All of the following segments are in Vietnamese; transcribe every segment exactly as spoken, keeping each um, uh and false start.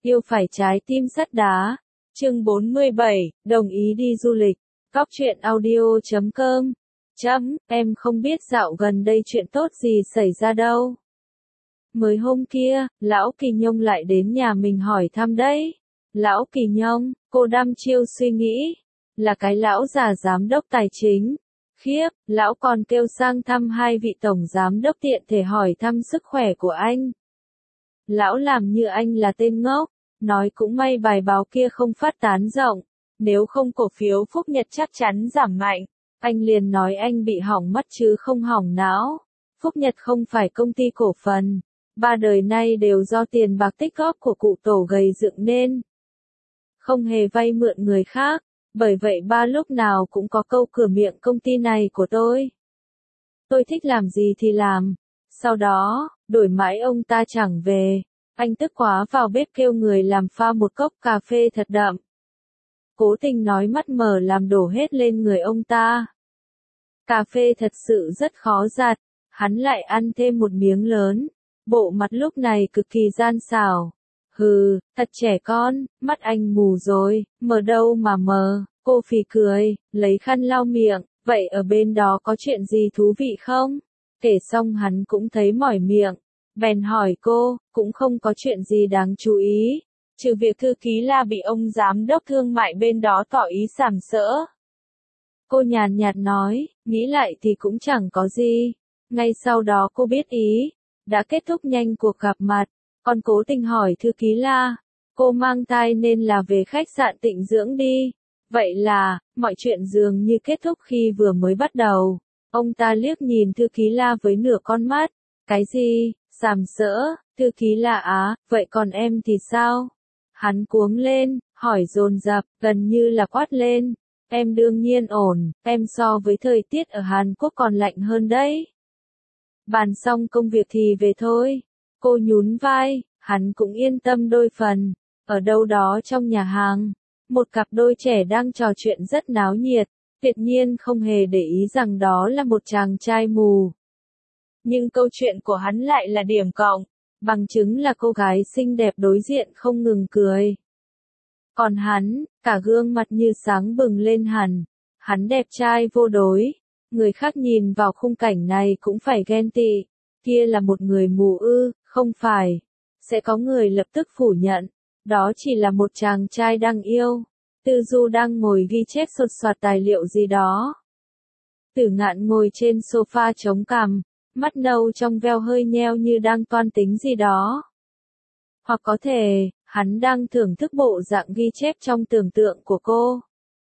Yêu phải trái tim sắt đá. Chương bốn mươi bảy, đồng ý đi du lịch. Góc truyện audio chấm com. Chấm, em không biết dạo gần đây chuyện tốt gì xảy ra đâu. Mới hôm kia, lão Kỳ Nhông lại đến nhà mình hỏi thăm đấy. Lão Kỳ Nhông, cô đăm chiêu suy nghĩ. Là cái lão già giám đốc tài chính. Khiếp, lão còn kêu sang thăm hai vị tổng giám đốc tiện thể hỏi thăm sức khỏe của anh. Lão làm như anh là tên ngốc. Nói cũng may bài báo kia không phát tán rộng. Nếu không cổ phiếu Phúc Nhật chắc chắn giảm mạnh. Anh liền nói anh bị hỏng mắt chứ không hỏng não. Phúc Nhật không phải công ty cổ phần. Ba đời nay đều do tiền bạc tích góp của cụ tổ gầy dựng nên. Không hề vay mượn người khác. Bởi vậy ba lúc nào cũng có câu cửa miệng công ty này của tôi. Tôi thích làm gì thì làm. Sau đó, đổi mãi ông ta chẳng về. Anh tức quá vào bếp kêu người làm pha một cốc cà phê thật đậm. Cố tình nói mắt mờ làm đổ hết lên người ông ta. Cà phê thật sự rất khó giặt. Hắn lại ăn thêm một miếng lớn. Bộ mặt lúc này cực kỳ gian xảo. Hừ, thật trẻ con, mắt anh mù rồi, mờ đâu mà mờ. Cô phì cười, lấy khăn lau miệng. Vậy ở bên đó có chuyện gì thú vị không? Kể xong hắn cũng thấy mỏi miệng. Bèn hỏi cô, cũng không có chuyện gì đáng chú ý. Trừ việc thư ký La bị ông giám đốc thương mại bên đó tỏ ý sàm sỡ. Cô nhàn nhạt nói, nghĩ lại thì cũng chẳng có gì. Ngay sau đó cô biết ý. Đã kết thúc nhanh cuộc gặp mặt. Còn cố tình hỏi thư ký La. Cô mang thai nên là về khách sạn tịnh dưỡng đi. Vậy là, mọi chuyện dường như kết thúc khi vừa mới bắt đầu. Ông ta liếc nhìn thư ký La với nửa con mắt. Cái gì? Sàm sỡ, thư ký La á, vậy còn em thì sao? Hắn cuống lên, hỏi dồn dập, gần như là quát lên. Em đương nhiên ổn, em so với thời tiết ở Hàn Quốc còn lạnh hơn đấy. Bàn xong công việc thì về thôi. Cô nhún vai, hắn cũng yên tâm đôi phần. Ở đâu đó trong nhà hàng, một cặp đôi trẻ đang trò chuyện rất náo nhiệt. Tuyệt nhiên không hề để ý rằng đó là một chàng trai mù. Nhưng câu chuyện của hắn lại là điểm cộng, bằng chứng là cô gái xinh đẹp đối diện không ngừng cười. Còn hắn, cả gương mặt như sáng bừng lên hẳn. Hắn đẹp trai vô đối. Người khác nhìn vào khung cảnh này cũng phải ghen tị. Kia là một người mù ư, không phải. Sẽ có người lập tức phủ nhận. Đó chỉ là một chàng trai đang yêu. Tư Du đang ngồi ghi chép sột soạt tài liệu gì đó. Tử Ngạn ngồi trên sofa chống cằm. Mắt nâu trong veo hơi nheo như đang toan tính gì đó. Hoặc có thể, hắn đang thưởng thức bộ dạng ghi chép trong tưởng tượng của cô.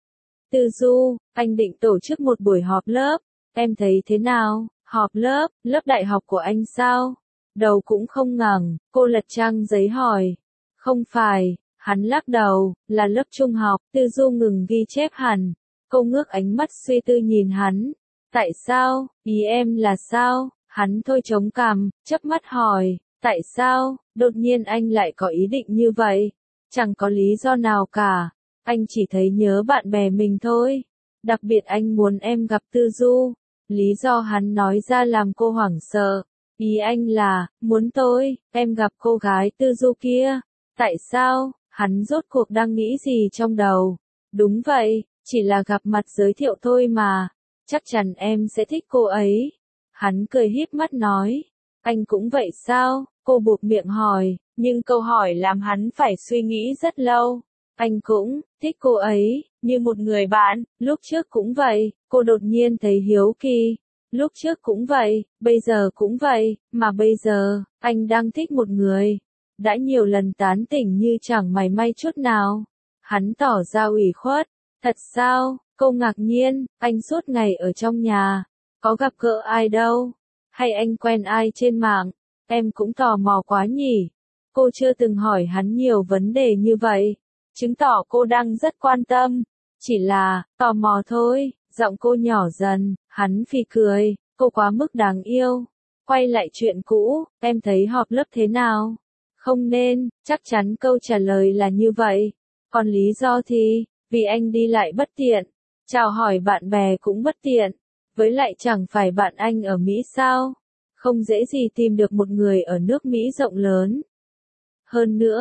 Tư Du, anh định tổ chức một buổi họp lớp. Em thấy thế nào? Họp lớp, lớp đại học của anh sao? Đầu cũng không ngẩng, cô lật trang giấy hỏi. Không phải, hắn lắc đầu, là lớp trung học. Tư Du ngừng ghi chép hẳn. Cô ngước ánh mắt suy tư nhìn hắn. Tại sao? Ý em là sao? Hắn thôi chống cằm, chớp mắt hỏi, tại sao, đột nhiên anh lại có ý định như vậy? Chẳng có lý do nào cả, anh chỉ thấy nhớ bạn bè mình thôi. Đặc biệt anh muốn em gặp Tư Du. Lý do hắn nói ra làm cô hoảng sợ. Ý anh là, muốn tôi, em gặp cô gái Tư Du kia. Tại sao, hắn rốt cuộc đang nghĩ gì trong đầu? Đúng vậy, chỉ là gặp mặt giới thiệu thôi mà. Chắc chắn em sẽ thích cô ấy. Hắn cười híp mắt nói, anh cũng vậy sao? Cô buộc miệng hỏi, nhưng câu hỏi làm hắn phải suy nghĩ rất lâu. Anh cũng thích cô ấy, như một người bạn, lúc trước cũng vậy. Cô đột nhiên thấy hiếu kỳ. Lúc trước cũng vậy, bây giờ cũng vậy, mà bây giờ, anh đang thích một người. Đã nhiều lần tán tỉnh như chẳng mảy may chút nào. Hắn tỏ ra ủy khuất. Thật sao? Cô ngạc nhiên, anh suốt ngày ở trong nhà. Có gặp gỡ ai đâu? Hay anh quen ai trên mạng? Em cũng tò mò quá nhỉ? Cô chưa từng hỏi hắn nhiều vấn đề như vậy. Chứng tỏ cô đang rất quan tâm. Chỉ là, tò mò thôi. Giọng cô nhỏ dần, hắn phì cười. Cô quá mức đáng yêu. Quay lại chuyện cũ, em thấy họp lớp thế nào? Không nên, chắc chắn câu trả lời là như vậy. Còn lý do thì, vì anh đi lại bất tiện. Chào hỏi bạn bè cũng bất tiện. Với lại chẳng phải bạn anh ở Mỹ sao? Không dễ gì tìm được một người ở nước Mỹ rộng lớn. Hơn nữa,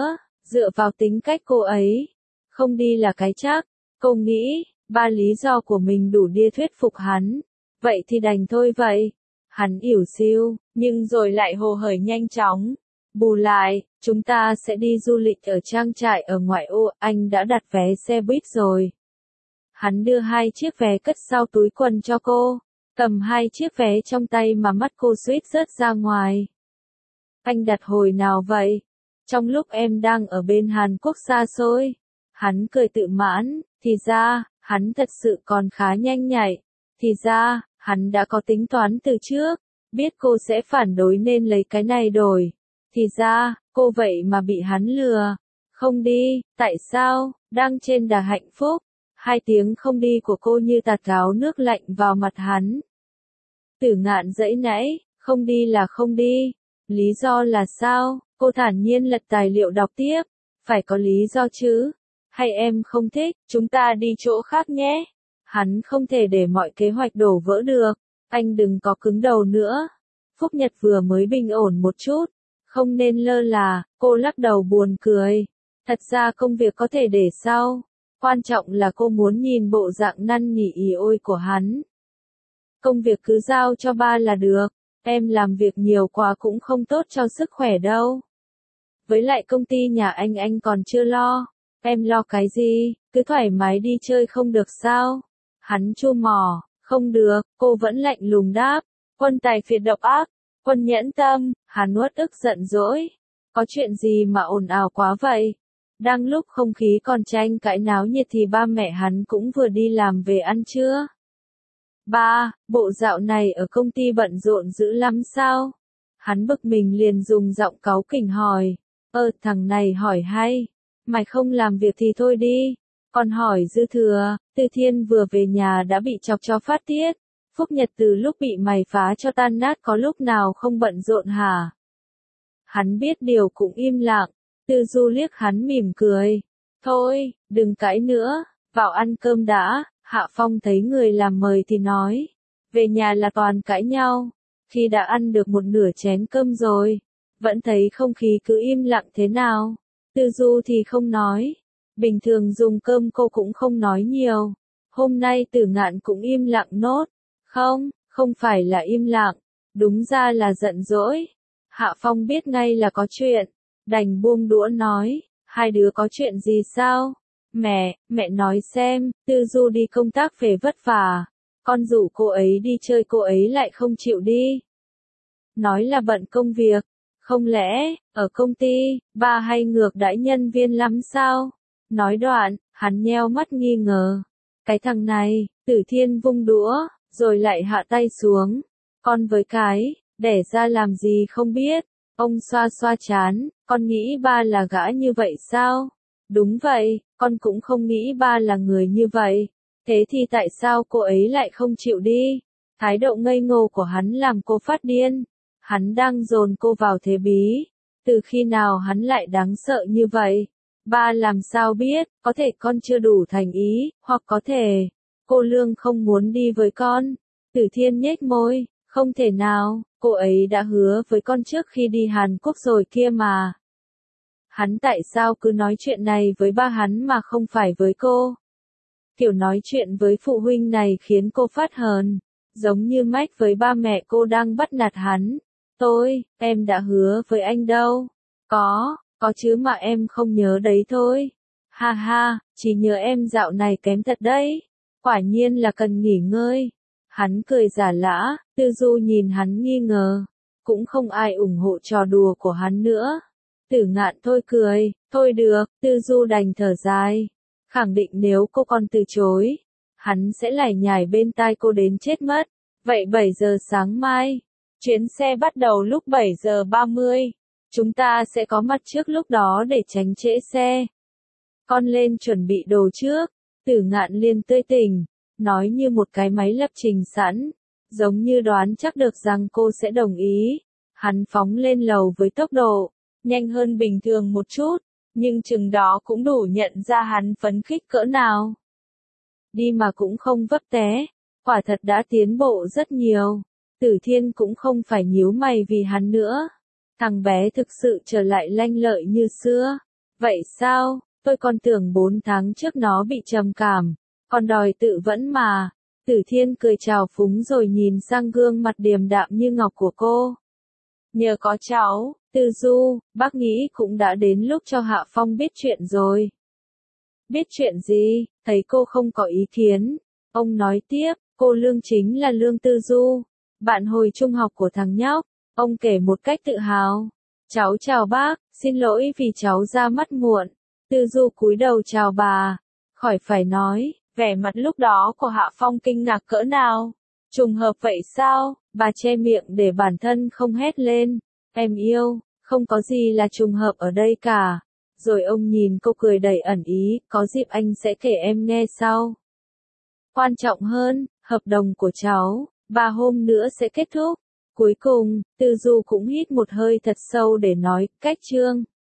Dựa vào tính cách cô ấy, không đi là cái chắc. Cô nghĩ, ba lý do của mình đủ để thuyết phục hắn. Vậy thì đành thôi vậy. Hắn ỉu xìu, nhưng rồi lại hồ hởi nhanh chóng. Bù lại, chúng ta sẽ đi du lịch ở trang trại ở ngoại ô, anh đã đặt vé xe buýt rồi. Hắn đưa hai chiếc vé cất sau túi quần cho cô, cầm hai chiếc vé trong tay mà mắt cô suýt rớt ra ngoài. Anh đặt hồi nào vậy? Trong lúc em đang ở bên Hàn Quốc xa xôi. Hắn cười tự mãn, thì ra, hắn thật sự còn khá nhanh nhạy. Thì ra, hắn đã có tính toán từ trước, biết cô sẽ phản đối nên lấy cái này đổi. Thì ra, cô vậy mà bị hắn lừa. Không đi, tại sao, đang trên đà hạnh phúc. Hai tiếng không đi của cô như tạt gáo nước lạnh vào mặt hắn. Tử Ngạn giãy nãy, không đi là không đi. Lý do là sao? Cô thản nhiên lật tài liệu đọc tiếp. Phải có lý do chứ. Hay em không thích, chúng ta đi chỗ khác nhé. Hắn không thể để mọi kế hoạch đổ vỡ được. Anh đừng có cứng đầu nữa. Phúc Nhật vừa mới bình ổn một chút. Không nên lơ là, cô lắc đầu buồn cười. Thật ra công việc có thể để sau. Quan trọng là cô muốn nhìn bộ dạng năn nỉ ỉ ôi của hắn. Công việc cứ giao cho ba là được. Em làm việc nhiều quá cũng không tốt cho sức khỏe đâu. Với lại công ty nhà anh anh còn chưa lo. Em lo cái gì, cứ thoải mái đi chơi không được sao? Hắn chua mỏ, không được, cô vẫn lạnh lùng đáp. Quân tài phiệt độc ác, quân nhẫn tâm, hắn uất ức giận dỗi. Có chuyện gì mà ồn ào quá vậy? Đang lúc không khí còn tranh cãi náo nhiệt thì ba mẹ hắn cũng vừa đi làm về ăn trưa. Ba, bộ dạo này ở công ty bận rộn dữ lắm sao? Hắn bực mình liền dùng giọng cáu kỉnh hỏi. Ơ, thằng này hỏi hay. Mày không làm việc thì thôi đi. Còn hỏi dư thừa, Từ Thiên vừa về nhà đã bị chọc cho phát tiết. Phúc Nhật từ lúc bị mày phá cho tan nát có lúc nào không bận rộn hả? Hắn biết điều cũng im lặng. Tư Du liếc hắn mỉm cười. Thôi, đừng cãi nữa, vào ăn cơm đã. Hạ Phong thấy người làm mời thì nói. Về nhà là toàn cãi nhau. Khi đã ăn được một nửa chén cơm rồi, vẫn thấy không khí cứ im lặng thế nào. Tư Du thì không nói. Bình thường dùng cơm cô cũng không nói nhiều. Hôm nay Tử Ngạn cũng im lặng nốt. Không, không phải là im lặng. Đúng ra là giận dỗi. Hạ Phong biết ngay là có chuyện. Đành buông đũa nói. Hai đứa có chuyện gì sao? Mẹ, mẹ nói xem, Tư Du đi công tác về vất vả. Con rủ cô ấy đi chơi cô ấy lại không chịu đi. Nói là bận công việc. Không lẽ, ở công ty, ba hay ngược đãi nhân viên lắm sao? Nói đoạn, hắn nheo mắt nghi ngờ. Cái thằng này, Tử Thiên vung đũa, rồi lại hạ tay xuống. Con với cái, đẻ ra làm gì không biết. Ông xoa xoa chán, con nghĩ ba là gã như vậy sao? Đúng vậy, con cũng không nghĩ ba là người như vậy. Thế thì tại sao cô ấy lại không chịu đi? Thái độ ngây ngô của hắn làm cô phát điên. Hắn đang dồn cô vào thế bí. Từ khi nào hắn lại đáng sợ như vậy? Ba làm sao biết, có thể con chưa đủ thành ý, hoặc có thể, cô Lương không muốn đi với con. Tử Thiên nhếch môi, không thể nào, cô ấy đã hứa với con trước khi đi Hàn Quốc rồi kia mà. Hắn tại sao cứ nói chuyện này với ba hắn mà không phải với cô? Kiểu nói chuyện với phụ huynh này khiến cô phát hờn, giống như Mách với ba mẹ cô đang bắt nạt hắn. Tôi, em đã hứa với anh đâu. Có, có chứ mà em không nhớ đấy thôi. Ha ha, chỉ nhớ em dạo này kém thật đấy. Quả nhiên là cần nghỉ ngơi. Hắn cười giả lả, Tư Du nhìn hắn nghi ngờ. Cũng không ai ủng hộ trò đùa của hắn nữa. Tử Ngạn thôi cười, thôi được, Tư Du đành thở dài. Khẳng định nếu cô còn từ chối, hắn sẽ lải nhải bên tai cô đến chết mất. Vậy bảy giờ sáng mai, chuyến xe bắt đầu lúc bảy giờ ba mươi. Chúng ta sẽ có mặt trước lúc đó để tránh trễ xe. Con lên chuẩn bị đồ trước. Tử Ngạn liền tươi tỉnh, nói như một cái máy lập trình sẵn, giống như đoán chắc được rằng cô sẽ đồng ý. Hắn phóng lên lầu với tốc độ nhanh hơn bình thường một chút, nhưng chừng đó cũng đủ nhận ra hắn phấn khích cỡ nào. Đi mà cũng không vấp té, quả thật đã tiến bộ rất nhiều. Tử Thiên cũng không phải nhíu mày vì hắn nữa. Thằng bé thực sự trở lại lanh lợi như xưa. Vậy sao, tôi còn tưởng bốn tháng trước nó bị trầm cảm, còn đòi tự vẫn mà. Tử Thiên cười trào phúng rồi nhìn sang gương mặt điềm đạm như ngọc của cô. Nhờ có cháu, Tư Du, bác nghĩ cũng đã đến lúc cho Hạ Phong biết chuyện rồi. Biết chuyện gì? Thấy cô không có ý kiến. Ông nói tiếp, cô Lương chính là Lương Tư Du, bạn hồi trung học của thằng nhóc. Ông kể một cách tự hào. Cháu chào bác, xin lỗi vì cháu ra mắt muộn. Tư Du cúi đầu chào bà. Khỏi phải nói, vẻ mặt lúc đó của Hạ Phong kinh ngạc cỡ nào. Trùng hợp vậy sao? Bà che miệng để bản thân không hét lên. Em yêu, không có gì là trùng hợp ở đây cả. Rồi ông nhìn cô cười đầy ẩn ý, có dịp anh sẽ kể em nghe sau. Quan trọng hơn, hợp đồng của cháu, ba hôm nữa sẽ kết thúc. Cuối cùng, Tư Du cũng hít một hơi thật sâu để nói, cách chương.